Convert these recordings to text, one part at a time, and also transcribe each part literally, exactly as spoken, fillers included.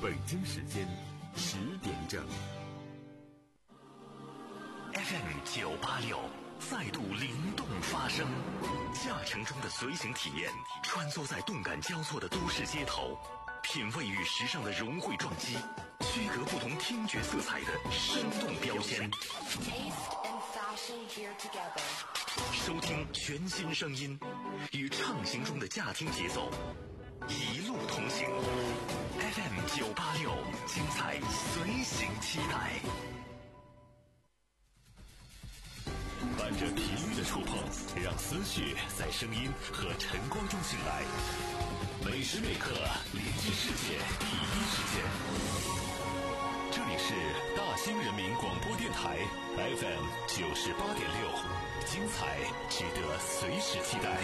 北京时间十点整。 F M 九八六再度灵动发声，驾乘中的随行体验，穿梭在动感交错的都市街头，品味与时尚的融汇撞击，区隔不同听觉色彩的生动标签。收听全新声音，与畅行中的驾听节奏，一路同行。F M 九八六，精彩随行期待。伴着频率的触碰，让思绪在声音和晨光中醒来。每时每刻连接世界第一时间。这里是大兴人民广播电台 F M 九十八点六，精彩值得随时期待。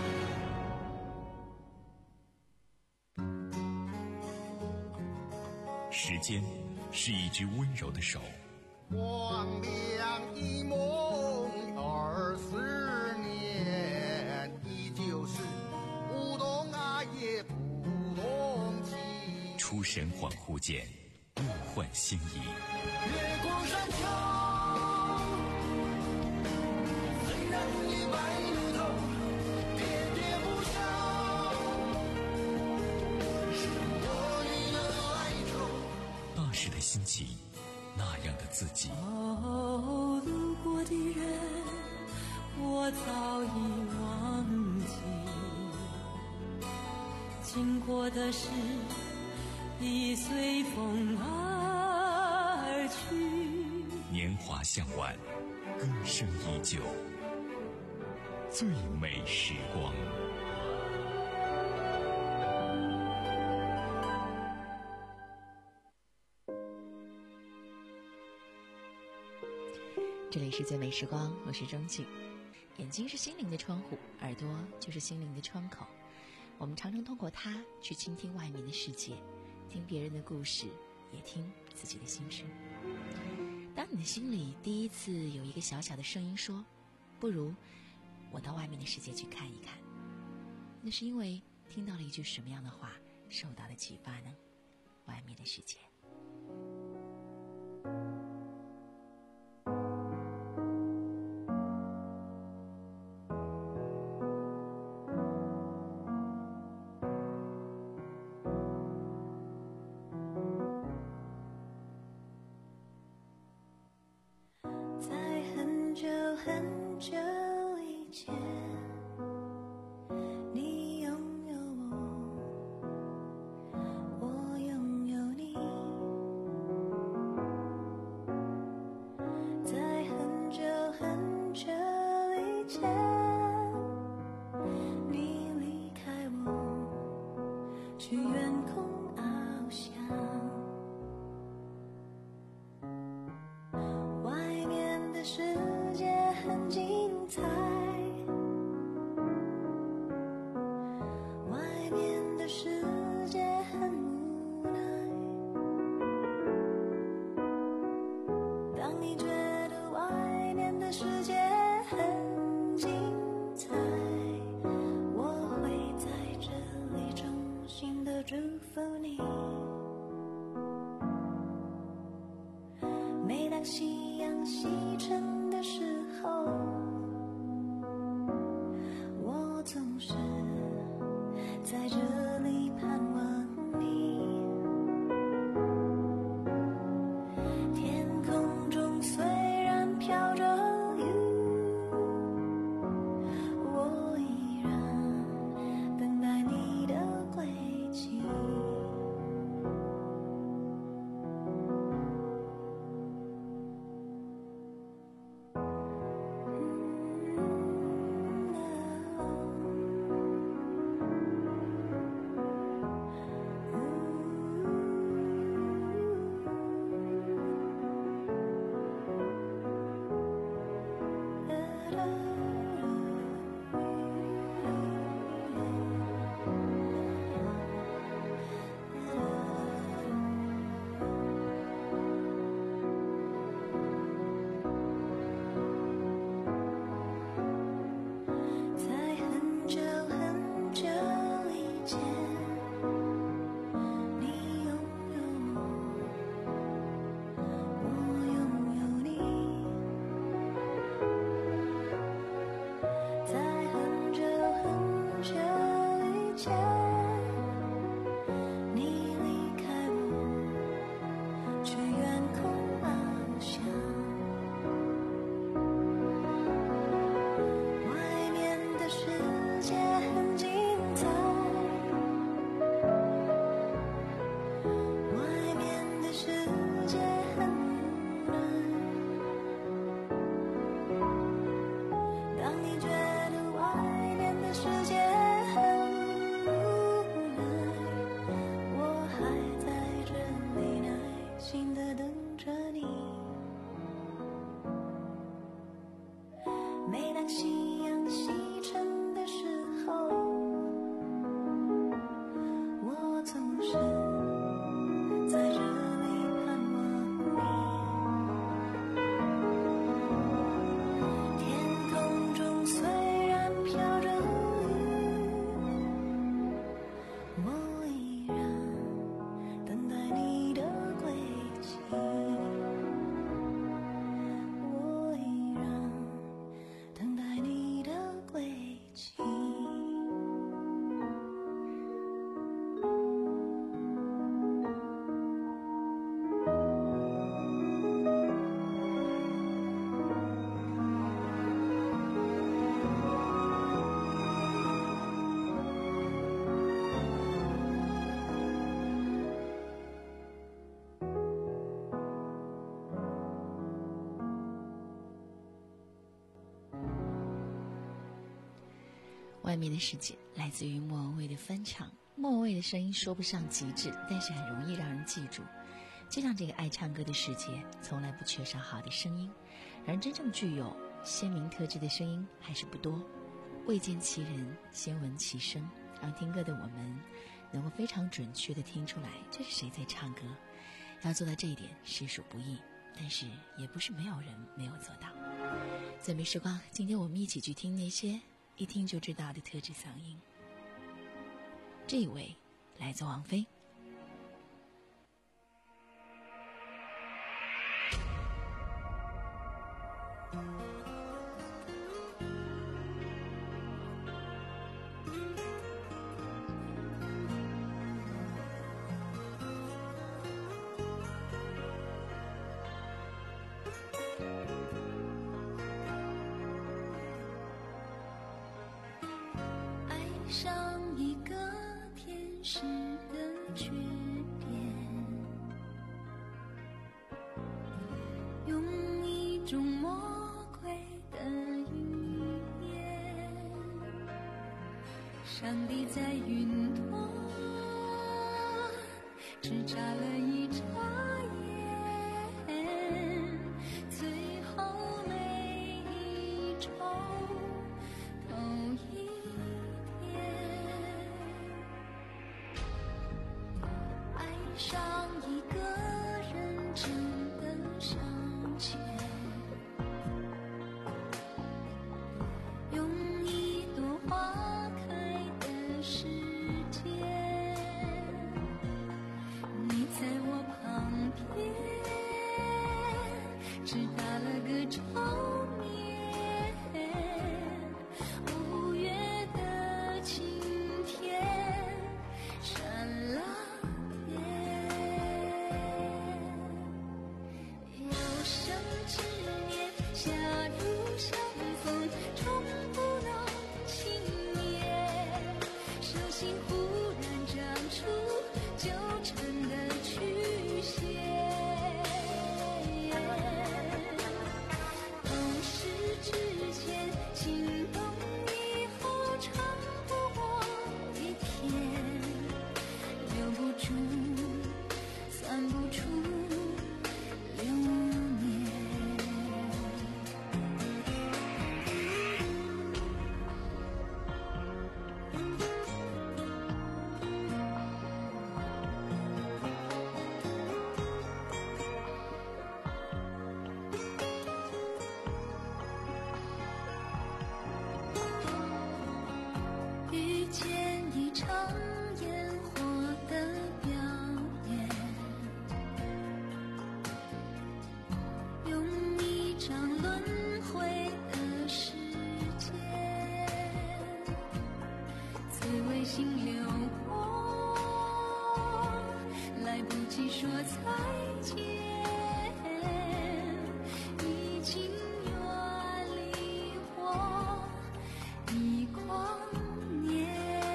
时间是一只温柔的手， 光亮一梦二十年，依旧是不懂爱也不懂情。 出神恍惚间，物换星移。 月光山丘，虽然已白了头，喋喋不休，是我离了哀愁。 那时的心情，那样的自己。 哦，路过的人，我早已忘记，经过的事已随风而去。 年华向晚，歌声依旧，最美时光。 这里是最美时光，我是钟静。眼睛是心灵的窗户，耳朵就是心灵的窗口。我们常常通过它去倾听外面的世界，听别人的故事，也听自己的心声。当你的心里第一次有一个小小的声音说，不如我到外面的世界去看一看，那是因为听到了一句什么样的话，受到了启发呢？外面的世界。 嗯夕阳西沉的时候，我总是在这里盼望你。天空中虽然飘着雨，我依然等待你的归期，我依然等待你的归期。 外面的世界来自于莫文蔚的翻唱，莫文蔚的声音说不上极致，但是很容易让人记住。就像这个爱唱歌的世界，从来不缺少好的声音，然而真正具有鲜明特质的声音还是不多。未见其人，先闻其声，让听歌的我们能够非常准确地听出来这是谁在唱歌。要做到这一点实属不易，但是也不是没有人没有做到。最美时光，今天我们一起去听那些一听就知道的特质嗓音。这一位来自王菲。 上一个天使的缺点，用一种魔鬼的语言，上帝在云端只眨了一眨眼，最后每一周都一上一个人真的上前，用一朵花开的时间，你在我旁边只打了个照面，五月的晴天闪了执念，狭路相逢，终不能幸免。手心忽然长出纠缠的曲线，懂事之前，心动以后，长不过一天，留不住，算不出流年。遇见一场烟火的表演，用一张轮回的时间，最为心流过，来不及说再见，已经远离我一光年。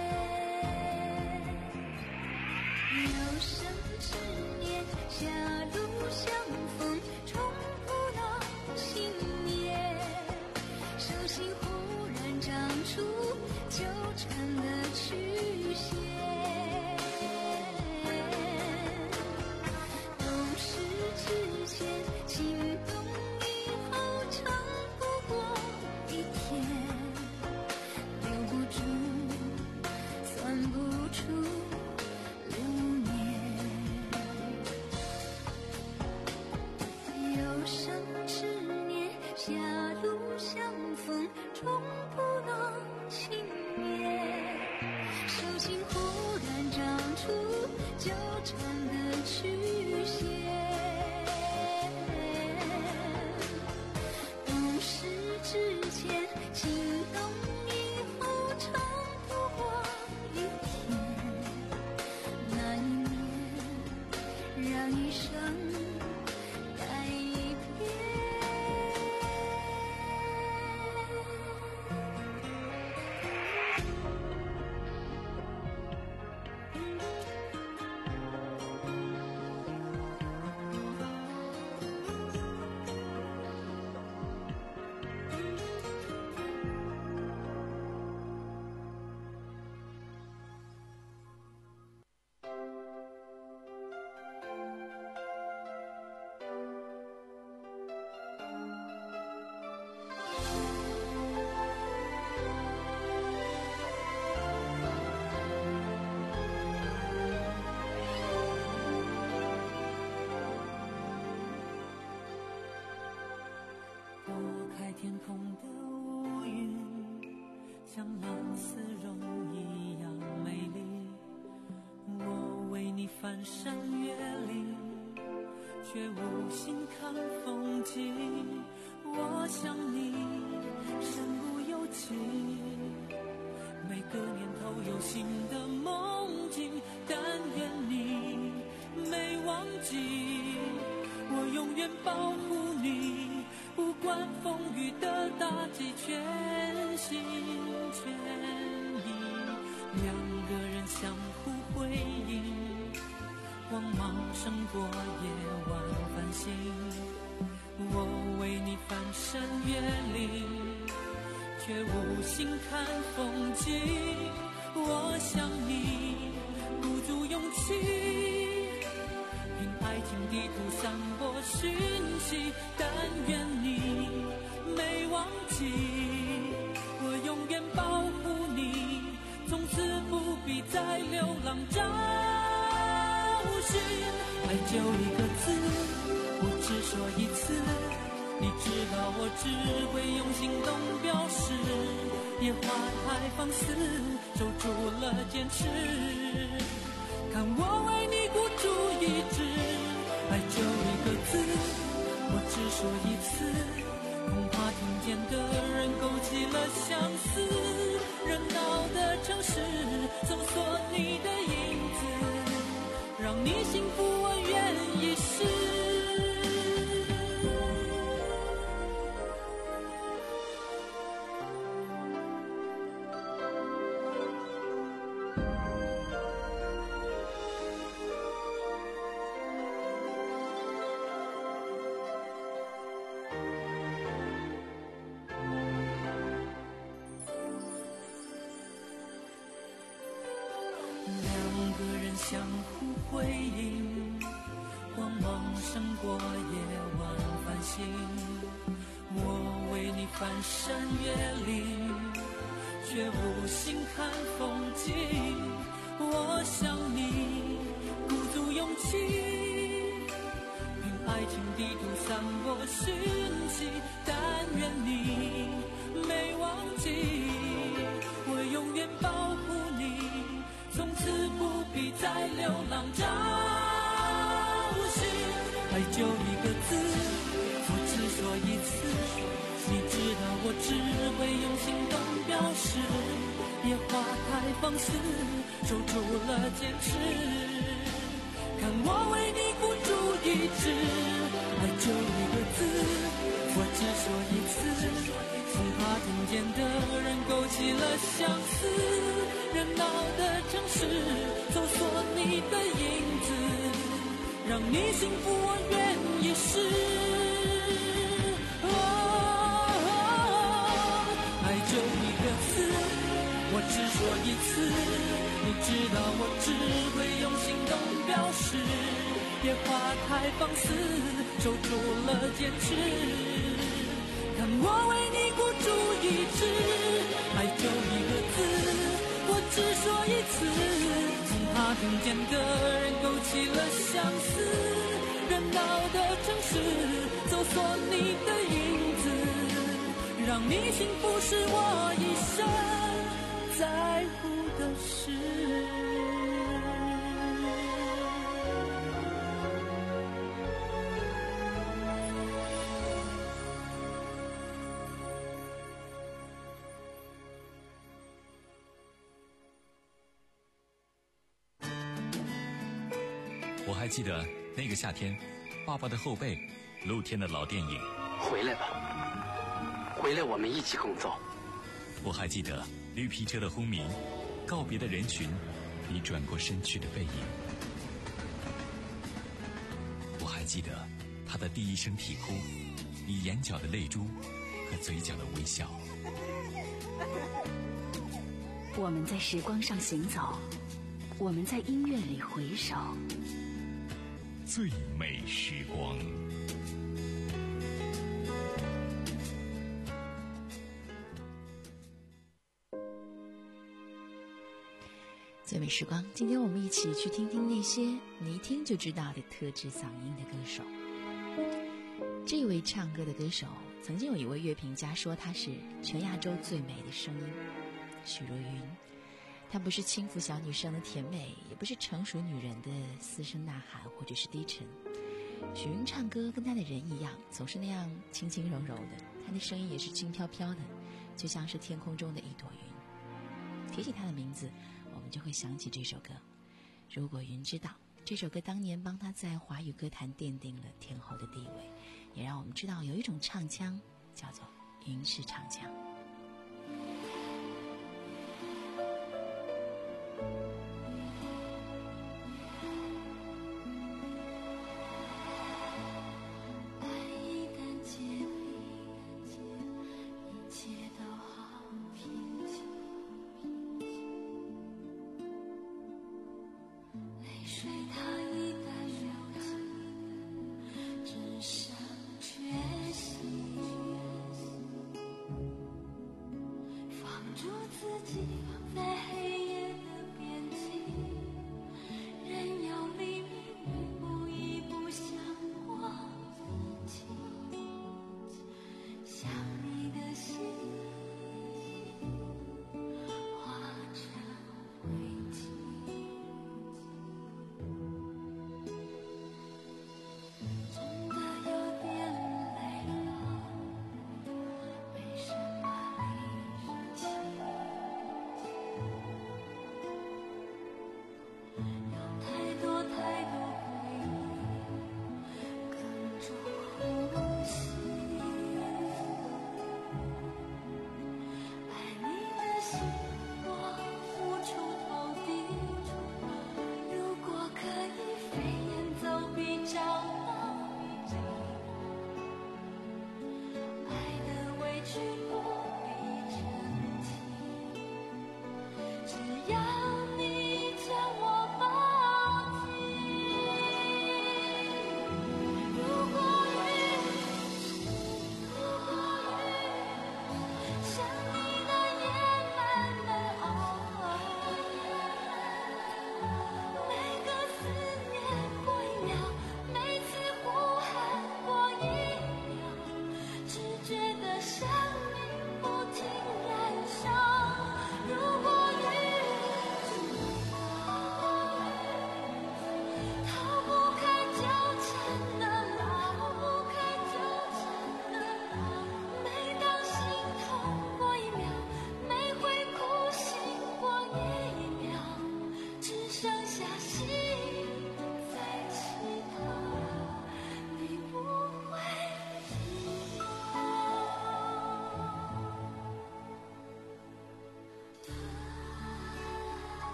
有生之年，狭路相逢，终不能幸免。手心忽然长出纠缠的曲线，懂事之前，心动以后，长不过一天， 纠缠的曲线。懂事之前，心动以后，常度过一天。那一年，让一生改变。 天空的乌云像蓝丝绒一样美丽，我为你翻山越岭，却无心看风景。我想你身不由己，每个年头有新的梦境，但愿你没忘记，我永远保护你，不管风雨的打击，全心全意。两个人相互辉映，光芒胜过夜晚繁星。我为你翻山越岭，却无心看风景。我想你鼓足勇气，凭爱情地图散播讯息，但愿你没忘记，我永远保护你，从此不必再流浪找寻。爱就一个字，我只说一次，你知道我只会用行动表示，野花太放肆，守住了坚持，看我为你孤注一掷。爱就一个字，我只说一次，恐怕听见的人勾起了相思。热闹的城市搜索你的影子，让你幸福我愿意试。相互辉映，光芒胜过夜晚繁星。我为你翻山越岭，却无心看风景。我想你鼓足勇气，凭爱情地图散播讯息，但愿你没忘记，我永远保护你，从此不必再流浪找寻。爱就一个字，我只说一次，你知道我只会用行动表示，野花太放肆，守住了坚持，看我为你孤注一掷。爱就一个字，我只说一次，恐怕听见的人勾起了相思。热闹的城市搜索你的影子，让你幸福我愿意试。哦哦、爱就一个字，我只说一次，你知道我只会用行动表示，野花太放肆，守住了坚持，看我为你孤注一掷。爱就一个字，我只说一次，恐怕听见的人勾起了相思。热闹的城市搜索你的影子，让你幸福是我一生在乎的事。 我还记得那个夏天，爸爸的后背，露天的老电影。 回来吧，回来，我们一起共奏。 我还记得绿皮车的轰鸣，告别的人群，你转过身去的背影。我还记得他的第一声啼哭，你眼角的泪珠和嘴角的微笑。 我们在时光上行走，我们在音乐里回首， 最美时光。 最美时光，今天我们一起去听听那些你一听就知道的特质嗓音的歌手。这位唱歌的歌手，曾经有一位乐评家说他是全亚洲最美的声音，许茹芸。她不是轻浮小女生的甜美，也不是成熟女人的嘶声呐喊或者是低沉。许茹芸唱歌跟她的人一样，总是那样轻轻柔柔的，她的声音也是轻飘飘的，就像是天空中的一朵云。提起她的名字，我们就会想起这首歌。如果云知道，这首歌当年帮她在华语歌坛奠定了天后的地位，也让我们知道有一种唱腔叫做云式唱腔。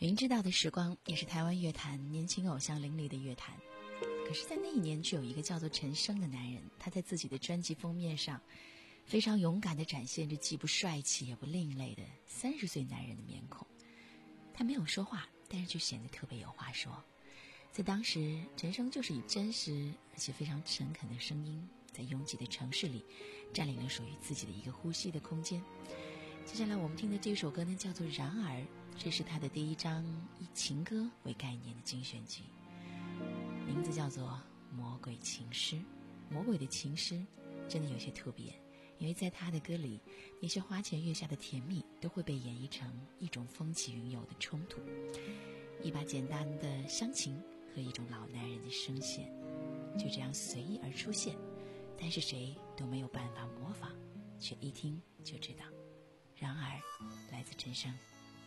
明知道的时光也是台湾乐坛年轻偶像林立的乐坛，可是在那一年就有一个叫做陈升的男人，他在自己的专辑封面上非常勇敢地展现着既不帅气也不另类的三十岁男人的面孔。他没有说话，但是就显得特别有话说。在当时，陈升就是以真实而且非常诚恳的声音，在拥挤的城市里占领了属于自己的一个呼吸的空间。接下来我们听的这首歌呢，叫做《然而》，这是他的第一张以情歌为概念的精选集，名字叫做《魔鬼情诗》。魔鬼的情诗真的有些特别，因为在他的歌里，那些花前月下的甜蜜都会被演绎成一种风起云涌的冲突，一把简单的乡情和一种老男人的声线，就这样随意而出现，但是谁都没有办法模仿，却一听就知道。然而，来自陈升。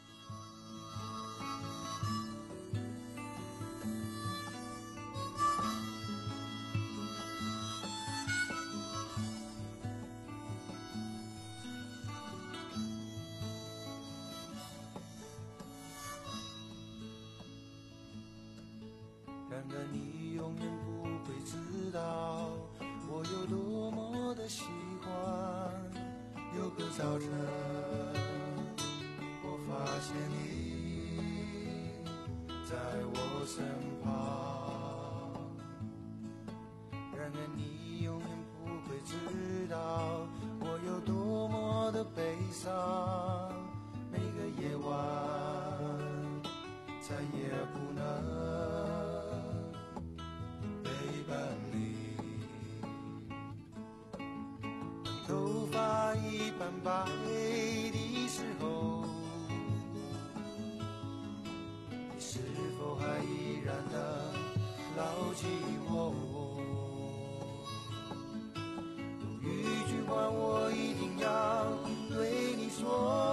然而你永远不会知道我有多么的喜欢。有个早晨我发现你在我身旁，然而你永远不会知道我有多么的悲伤。每个夜晚再也不能头发一般白的时候，你是否还依然能牢记我？有一句话我一定要对你说，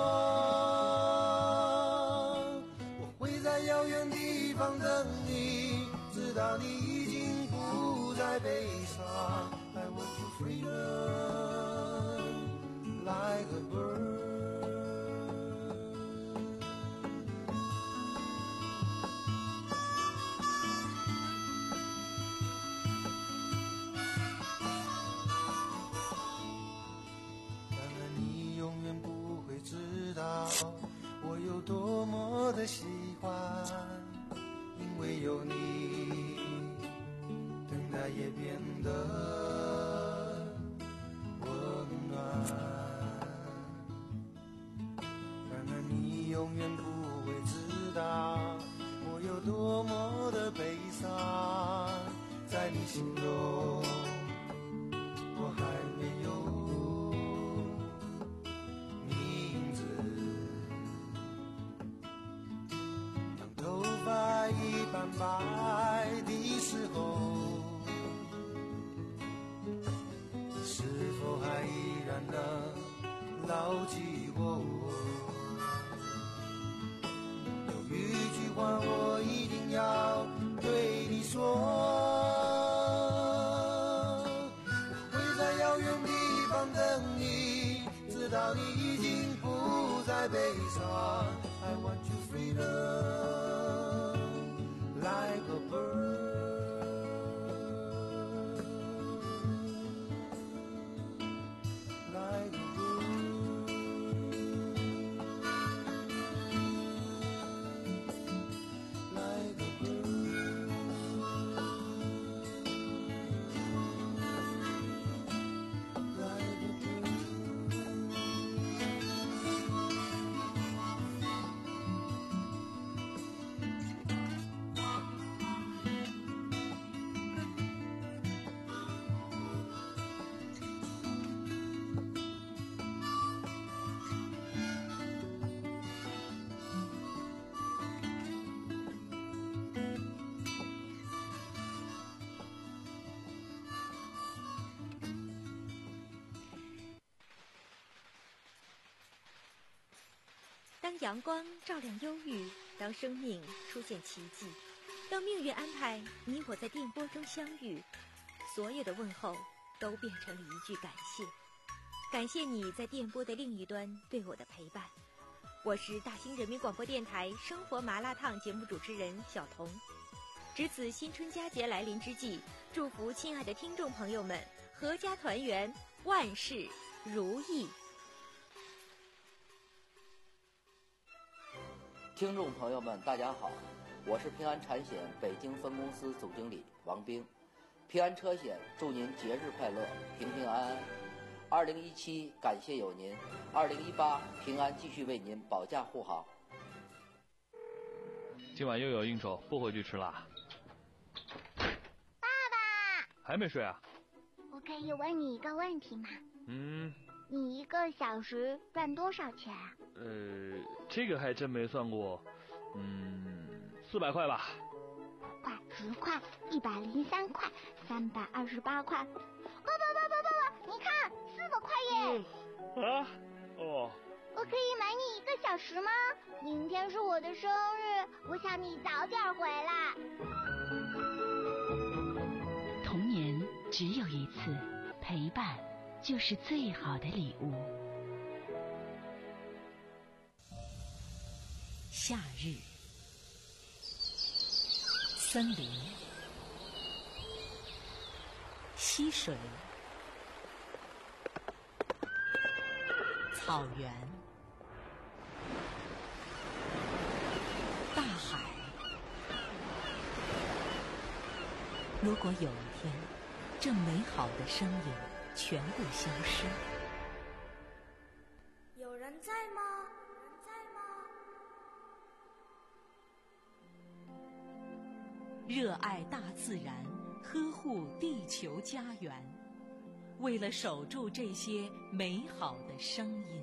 我会在遥远地方等你，直到你已经不再悲伤。I want you freedom like a bird。 然而你永远不会知道我有多么的喜欢，因为有你，等待也变得温暖。然而你永远不会知道我有多么的悲伤，在你心中我还没有名字。当头发一般白的时候，是否还依然能牢记我？有一句话我一定要对你说，我会在遥远地方等你，直到你已经不再悲伤。I want you freedom like a bird。 当阳光照亮忧郁，当生命出现奇迹，当命运安排你我在电波中相遇，所有的问候都变成了一句感谢。感谢你在电波的另一端对我的陪伴， 我是大兴人民广播电台生活麻辣烫节目主持人小彤。值此新春佳节来临之际，祝福亲爱的听众朋友们阖家团圆，万事如意。 听众朋友们大家好，我是平安产险北京分公司总经理王兵。平安车险祝您节日快乐，平平安安。二零一七感谢有您，二零一八平安继续为您保驾护航。 今晚又有应酬，不回去吃啦。 爸爸还没睡啊？ 我可以问你一个问题吗？ 嗯。 你一个小时赚多少钱啊？ 呃，这个还真没算过。嗯，四百块吧。 五块、十块、一百零三块、三百二十八块。爸爸爸爸爸爸，你看，四百块耶！ 嗯、啊？哦。 我可以买你一个小时吗？明天是我的生日，我想你早点回来。 童年只有一次，陪伴就是最好的礼物。夏日，森林，溪水，草原，大海。如果有一天，这美好的声音全部消失， 有人在吗？有人在吗？ 热爱大自然，呵护地球家园，为了守住这些美好的声音。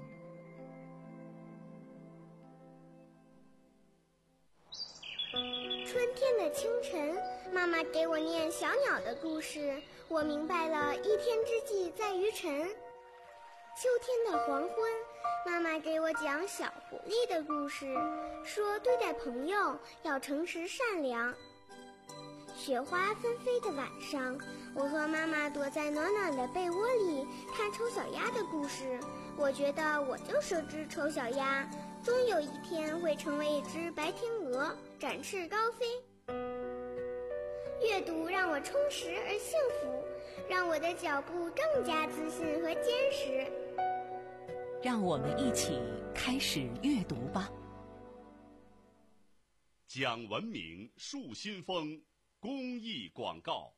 春天的清晨，妈妈给我念小鸟的故事，我明白了一天之计在于晨。秋天的黄昏，妈妈给我讲小狐狸的故事，说对待朋友要诚实善良。雪花纷飞的晚上，我和妈妈躲在暖暖的被窝里看丑小鸭的故事，我觉得我就是只丑小鸭，终有一天会成为一只白天鹅，展翅高飞。阅读让我充实而幸福，让我的脚步更加自信和坚实。 让我们一起开始阅读吧。 讲文明树新风公益广告。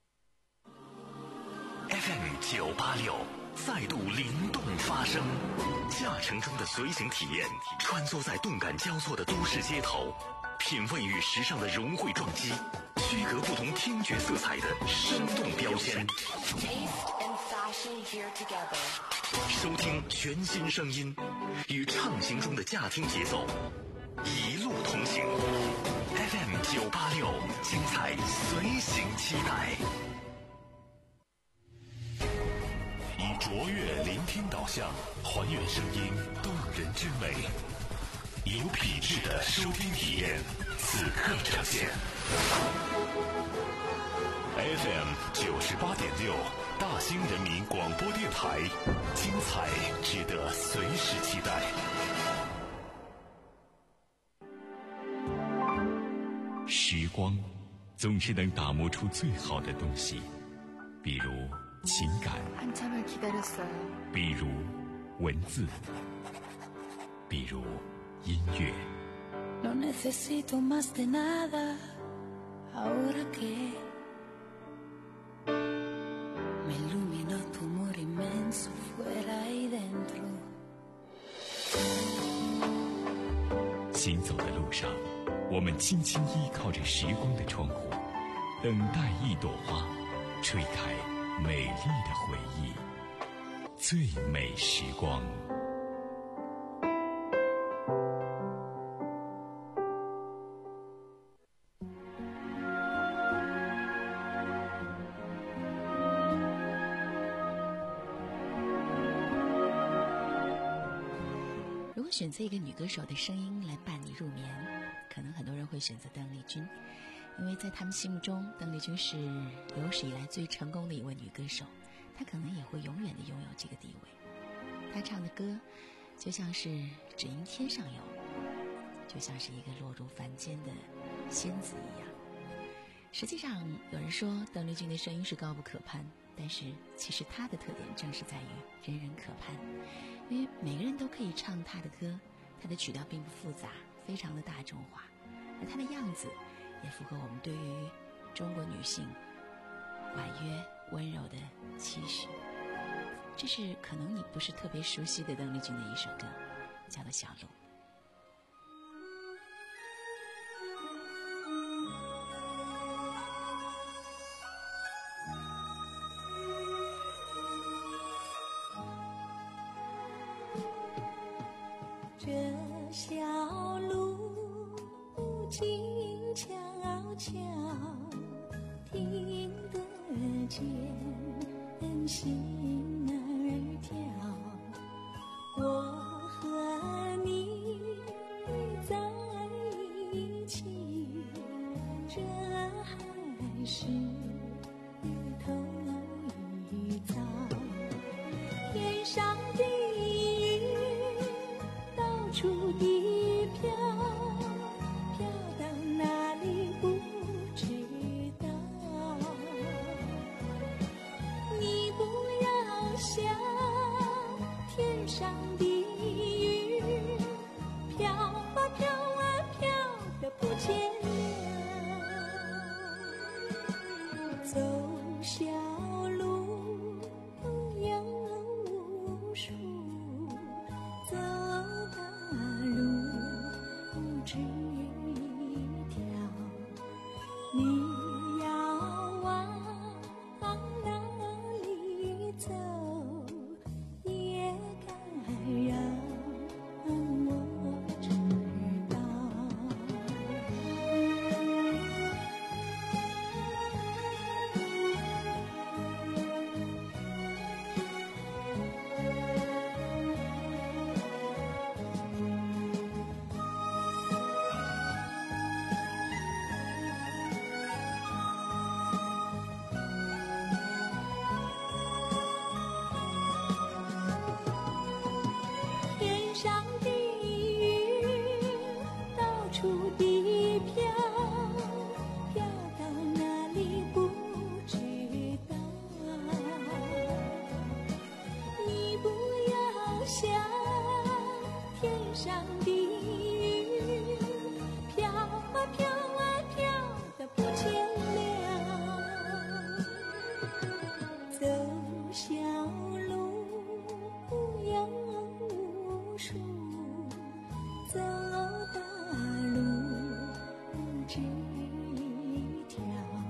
F M 九八六再度灵动发声，驾乘中的随行体验，穿梭在动感交错的都市街头，品味与时尚的融汇撞击，区隔不同听觉色彩的生动标签。收听全新声音，与畅行中的驾听节奏，一路同行。F M 九八六，精彩随行期待。 以卓越聆听导向，还原声音动人之美，有品质的收听体验，此刻呈现。F M 九十八点六，大兴人民广播电台，精彩值得随时期待。 时光总是能打磨出最好的东西，比如情感，比如文字，比如音乐。 No necesito más de nada, ahora que me iluminó tu amor inmenso fuera y dentro。 行走的路上，我们轻轻依靠着时光的窗户，等待一朵花吹开美丽的回忆，最美时光。 如果选择一个女歌手的声音来伴你入眠，可能很多人会选择邓丽君，因为在他们心目中，邓丽君是有史以来最成功的一位女歌手，她可能也会永远的拥有这个地位。她唱的歌就像是只因天上有， 就像是一个落入凡间的仙子一样。实际上，有人说邓丽君的声音是高不可攀，但是其实她的特点正是在于人人可攀，因为每个人都可以唱她的歌，她的曲调并不复杂，非常的大众化，而她的样子也符合我们对于中国女性婉约温柔的期许。这是可能你不是特别熟悉的邓丽君的一首歌，叫做《小鹿》。 这小路静悄悄，听得见心儿跳。我和你在一起，这还是头一遭。天上的处地飘，飘到哪里不知道。你不要想天上的云，飘啊飘啊飘得不见了。走小路有无数，走只一条，你要往哪里走，也该让我知道。天上的云到处地飘，飘到哪里不知道。你不要想天上的云，飘啊飘啊飘得不见了。走小路有无数，走大路只一条，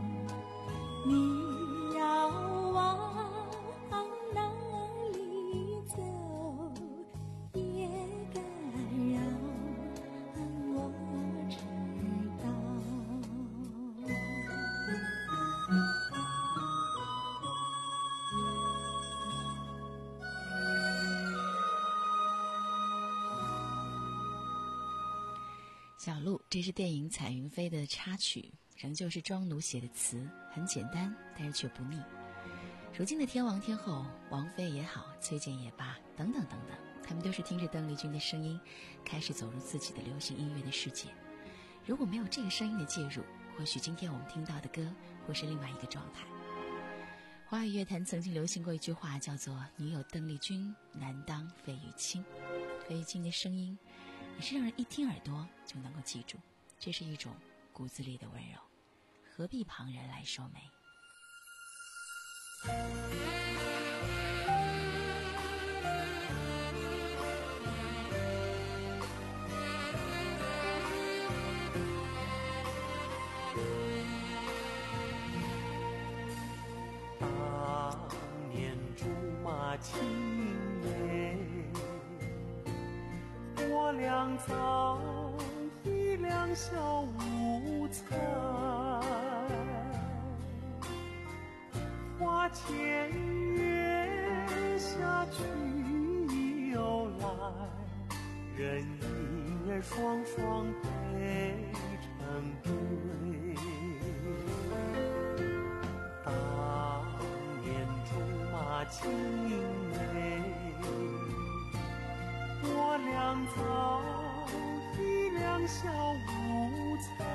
你要往哪里走，也该让我知道。 小鹿，这是电影《彩云飞》的插曲，仍旧是庄奴写的词，很简单，但是却不腻。如今的天王天后，王菲也好，崔健也罢，等等等等，他们都是听着邓丽君的声音，开始走入自己的流行音乐的世界。如果没有这个声音的介入，或许今天我们听到的歌会是另外一个状态。华语乐坛曾经流行过一句话，叫做“女友邓丽君，难当费玉清”。费玉清的声音也是让人一听耳朵就能够记住，这是一种骨子里的温柔，何必旁人来说媒。 当年竹马青梅，我俩早已两小无猜，花前月下去又来，人影儿双双配成对。当年竹马青梅，我俩早一辆小五彩。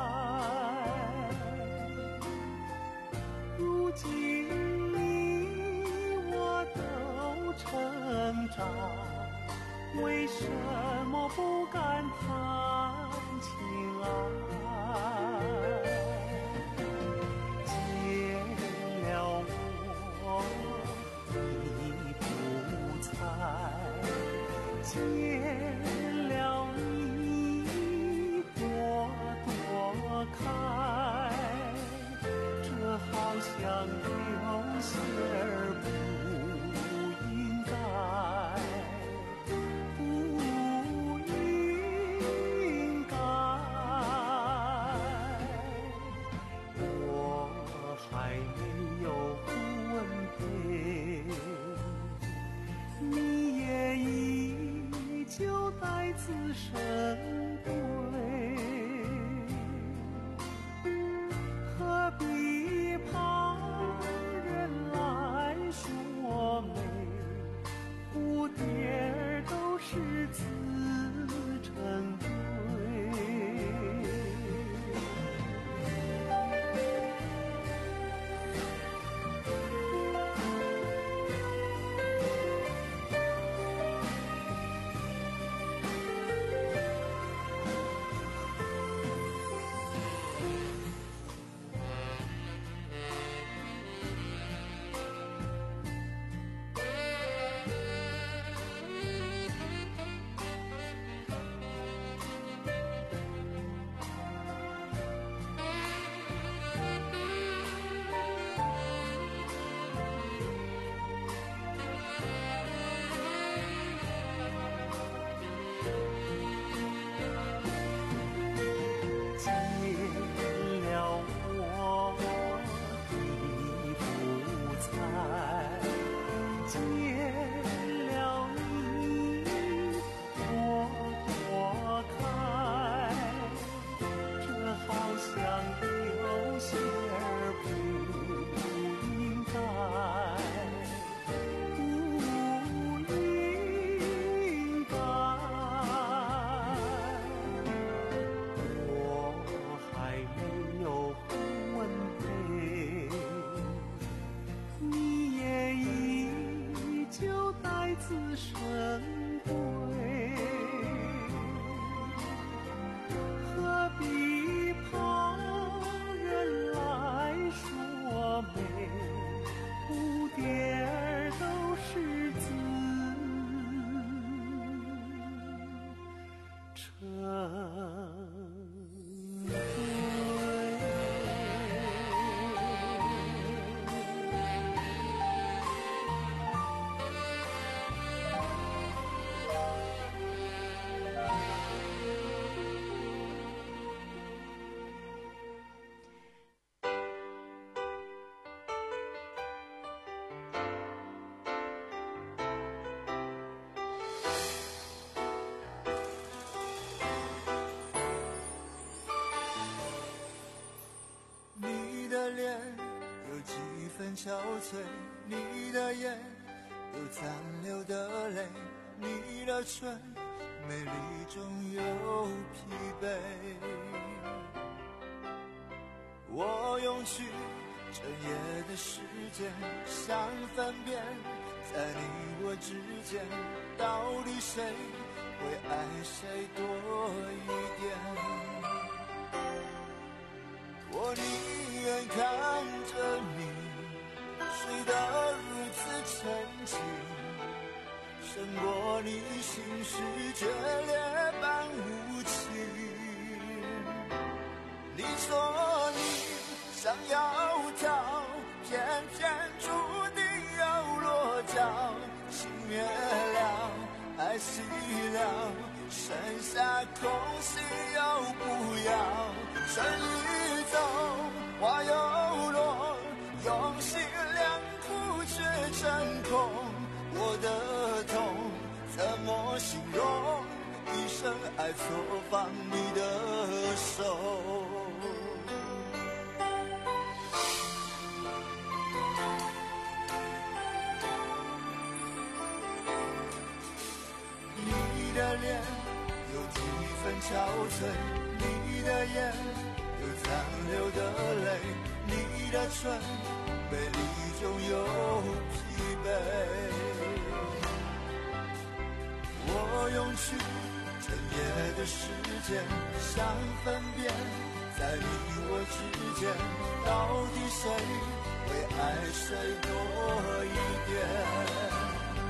如今你我都成长，为什么不敢谈情爱？见了我你不睬，见了你朵朵开，这好像有些儿不应该，不应该。我还没有婚配，你也依旧待字生贵，何必旁人来说美？蝴蝶儿都是自成对。 脸有几分憔悴，你的眼有残留的泪，你的唇美丽中有疲惫。我用去整夜的时间，想分辨在你我之间，到底谁会爱谁多一点。我宁愿看着你睡得如此沉静，胜过你心事决裂般无情。你说你想要逃，偏偏注定要落脚，情灭了，爱熄了，剩下空心又不要。春雨走，花又落，用心良苦却成空。我的痛怎么形容？一生爱错放你的手。你的脸有几分憔悴，你的眼有残留的泪，你的唇美丽中有疲惫。我用去整夜的时间，想分辨在你我之间，到底谁会爱谁多一点。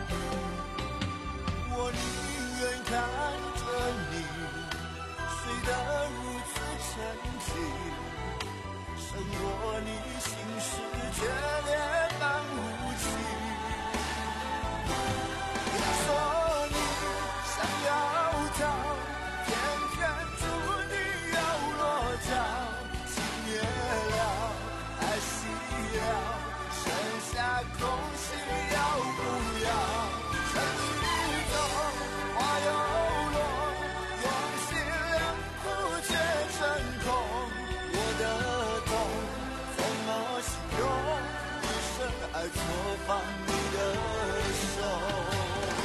我宁愿看着你睡得如此沉静，胜过你心事决裂般无情。听说你想要逃，偏偏注定要落脚，情灭了，爱熄了，剩下空心要不要？春雨中花又落，用心良苦却成空。我的痛怎么形容？一生爱错放你的手。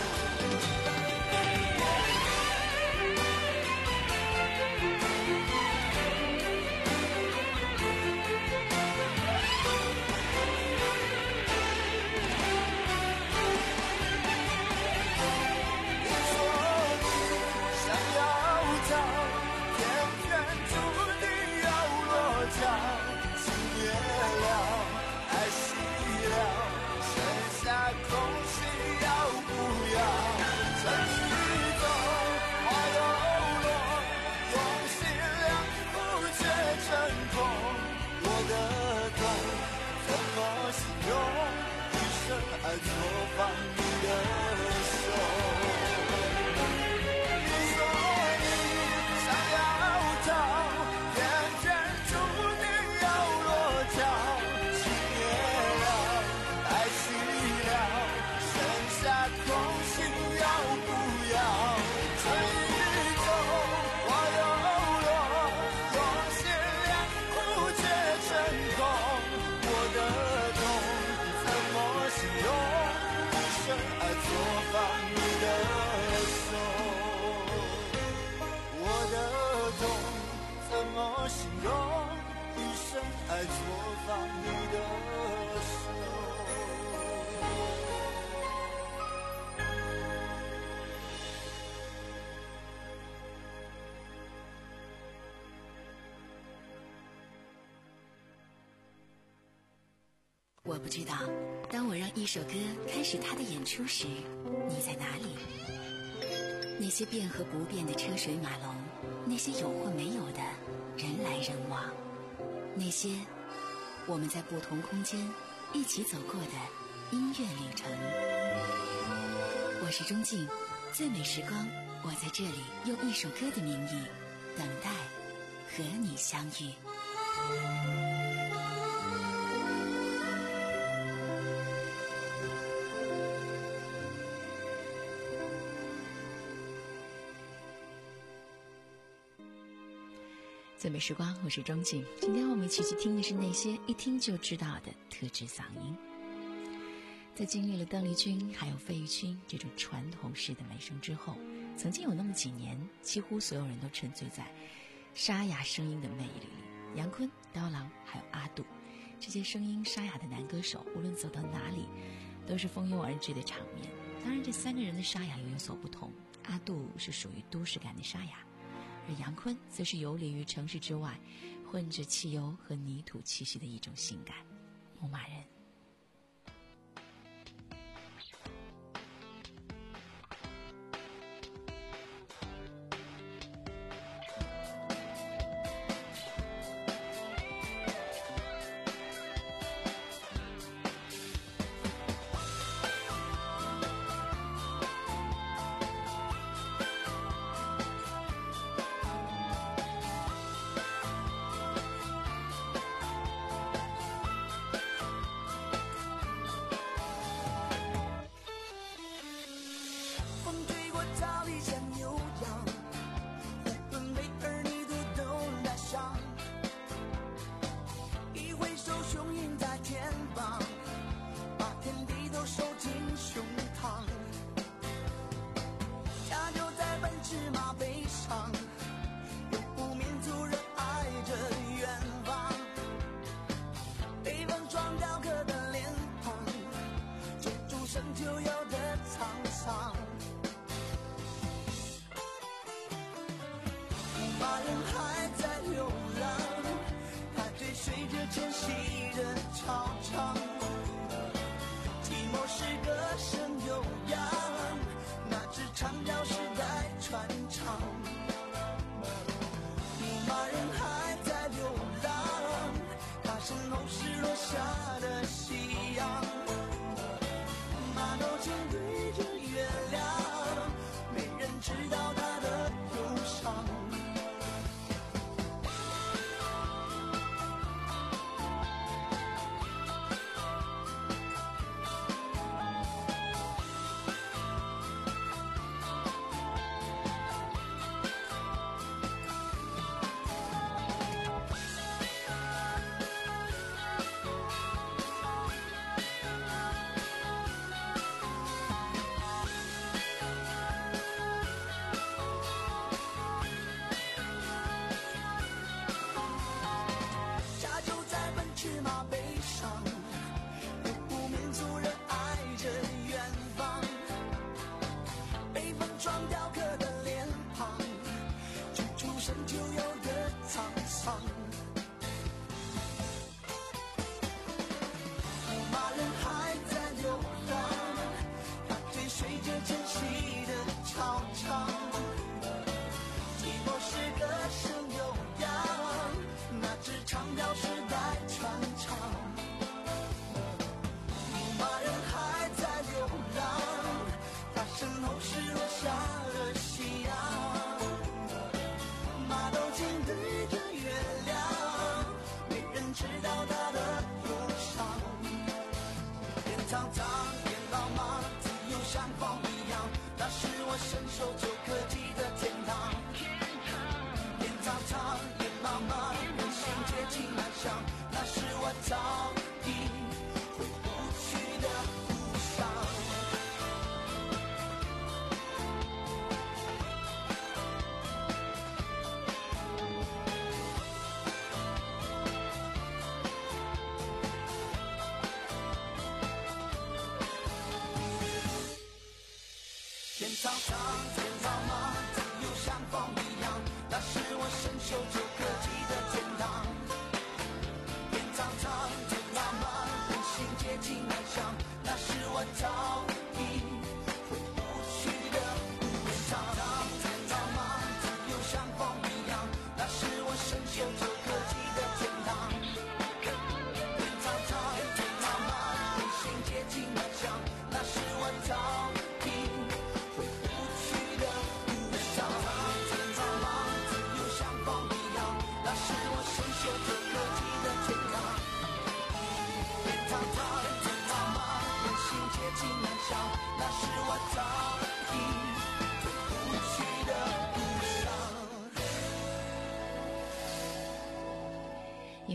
爱错放你的手，你说你想要逃，偏偏注定要落脚，情灭了，爱熄了，剩下空心要不要？春雨中花又落，用心良苦却成空。我的痛怎么形容？爱错放你的手，我的痛怎么形容？一生爱错放你的手。 我不知道，当我让一首歌开始它的演出时，你在哪里？那些变和不变的车水马龙，那些有或没有的人来人往，那些我们在不同空间一起走过的音乐旅程。我是钟静，最美时光，我在这里用一首歌的名义等待和你相遇。最美时光，我是钟静。今天我们一起去听的是那些一听就知道的特质嗓音。在经历了邓丽君还有费玉清这种传统式的美声之后，曾经有那么几年，几乎所有人都沉醉在沙哑声音的魅力里。杨坤、刀郎还有阿杜，这些声音沙哑的男歌手，无论走到哪里都是蜂拥而至的场面。当然这三个人的沙哑又有所不同，阿杜是属于都市感的沙哑，而杨坤则是游离于城市之外，混着汽油和泥土气息的一种性感。牧马人。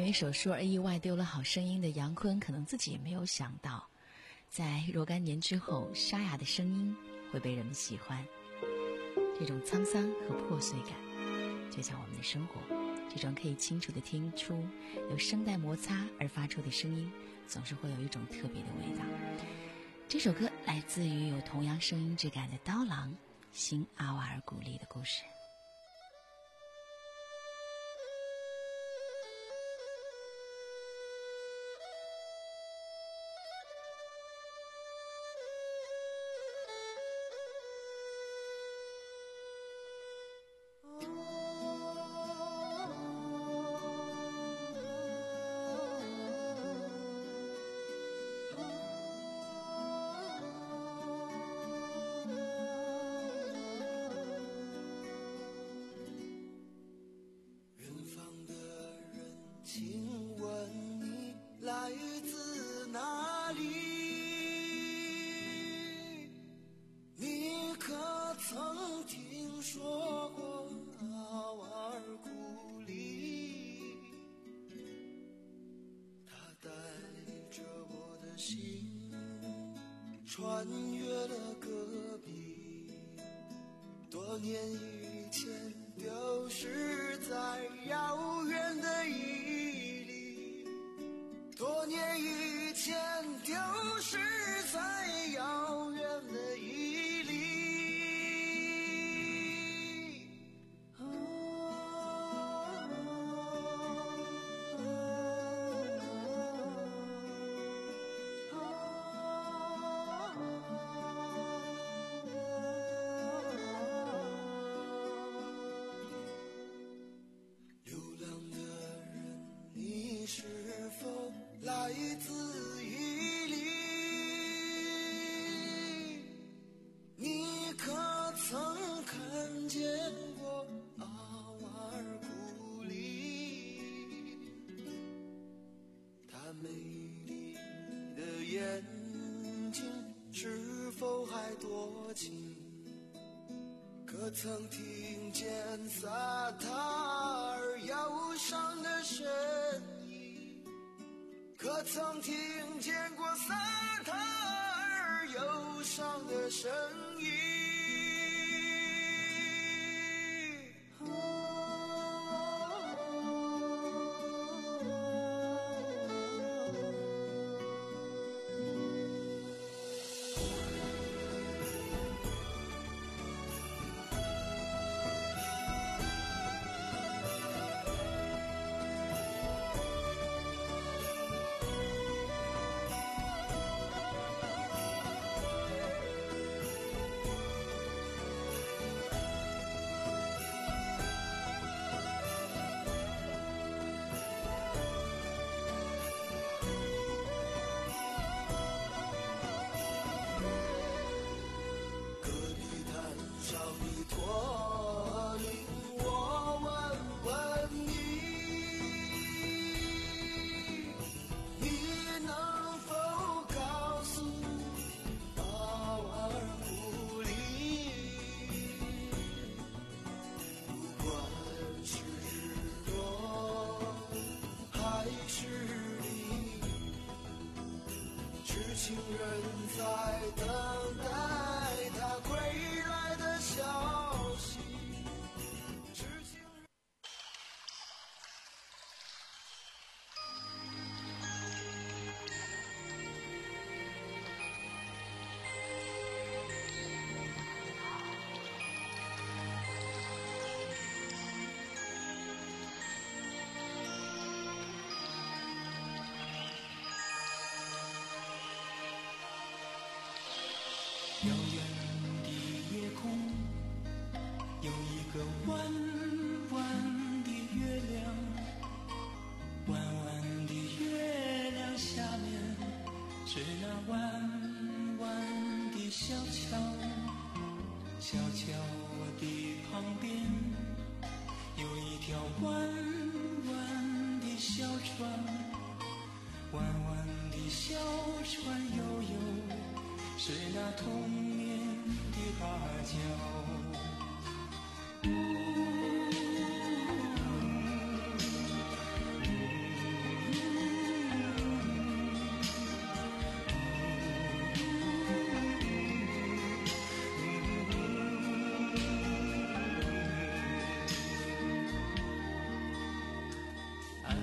为手术而意外丢了好声音的杨坤，可能自己也没有想到，在若干年之后，沙哑的声音会被人们喜欢。这种沧桑和破碎感，就像我们的生活，这种可以清楚地听出有声带摩擦而发出的声音，总是会有一种特别的味道。这首歌来自于有同样声音质感的刀郎，新阿瓦尔古丽的故事。 穿越了戈壁，多年以前丢失在遥远的伊犁，多年以前丢失在遥远的伊犁。来自伊犁，你可曾看见过阿瓦尔古丽？她美丽的眼睛是否还多情？可曾听见萨塔尔忧伤的声音？可曾听见过萨塔尔忧伤的声音？情人在等待他归来的消息。 遥远的夜空，有一个弯弯的月亮，弯弯的月亮下面是那弯弯的小桥，小桥的旁边有一条弯弯的小船，弯弯的小船悠悠是那童年的芭蕉。呜呜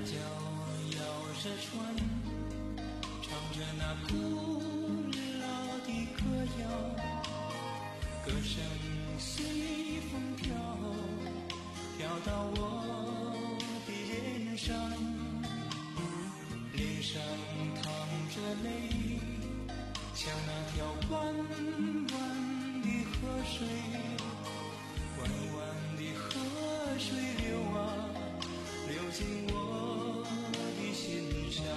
脚摇着船，唱着那古老的歌谣，歌声随风飘，飘到我的脸上，脸上淌着泪，像那条弯弯的河水，弯弯的河水流啊流进我的心上。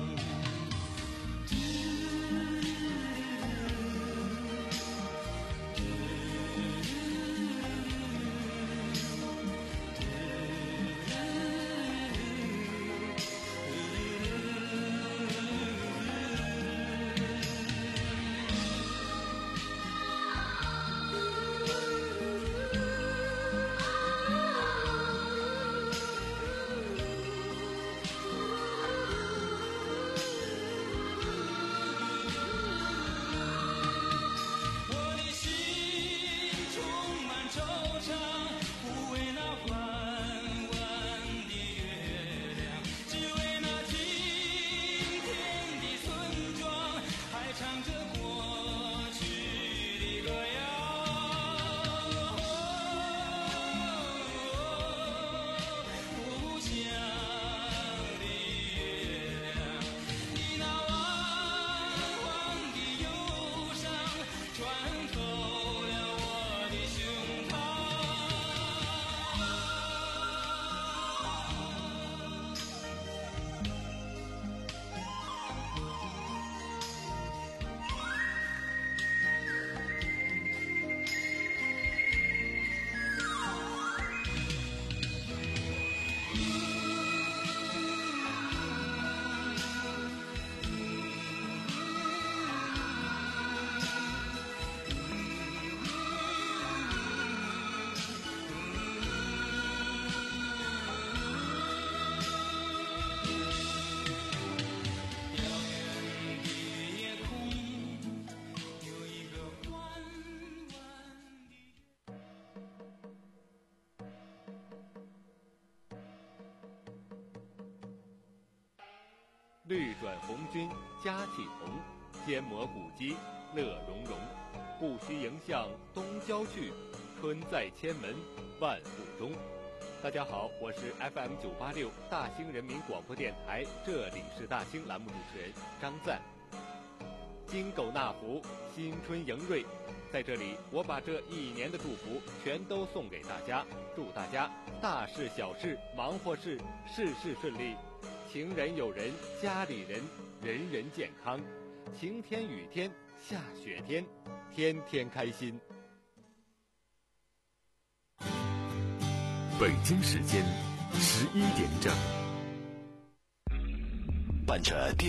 绿转红军家气红，肩磨古鸡乐融融。不须迎向东郊去，春在千门万户中。大家好，我是 F M 九八六大兴人民广播电台，这里是大兴栏目主持人张赞。金狗纳福，新春迎瑞，在这里我把这一年的祝福全都送给大家，祝大家大事小事忙活事事事顺利，情人友人家里人人人健康，晴天雨天下雪天天天开心。 北京时间十一点整， 伴着电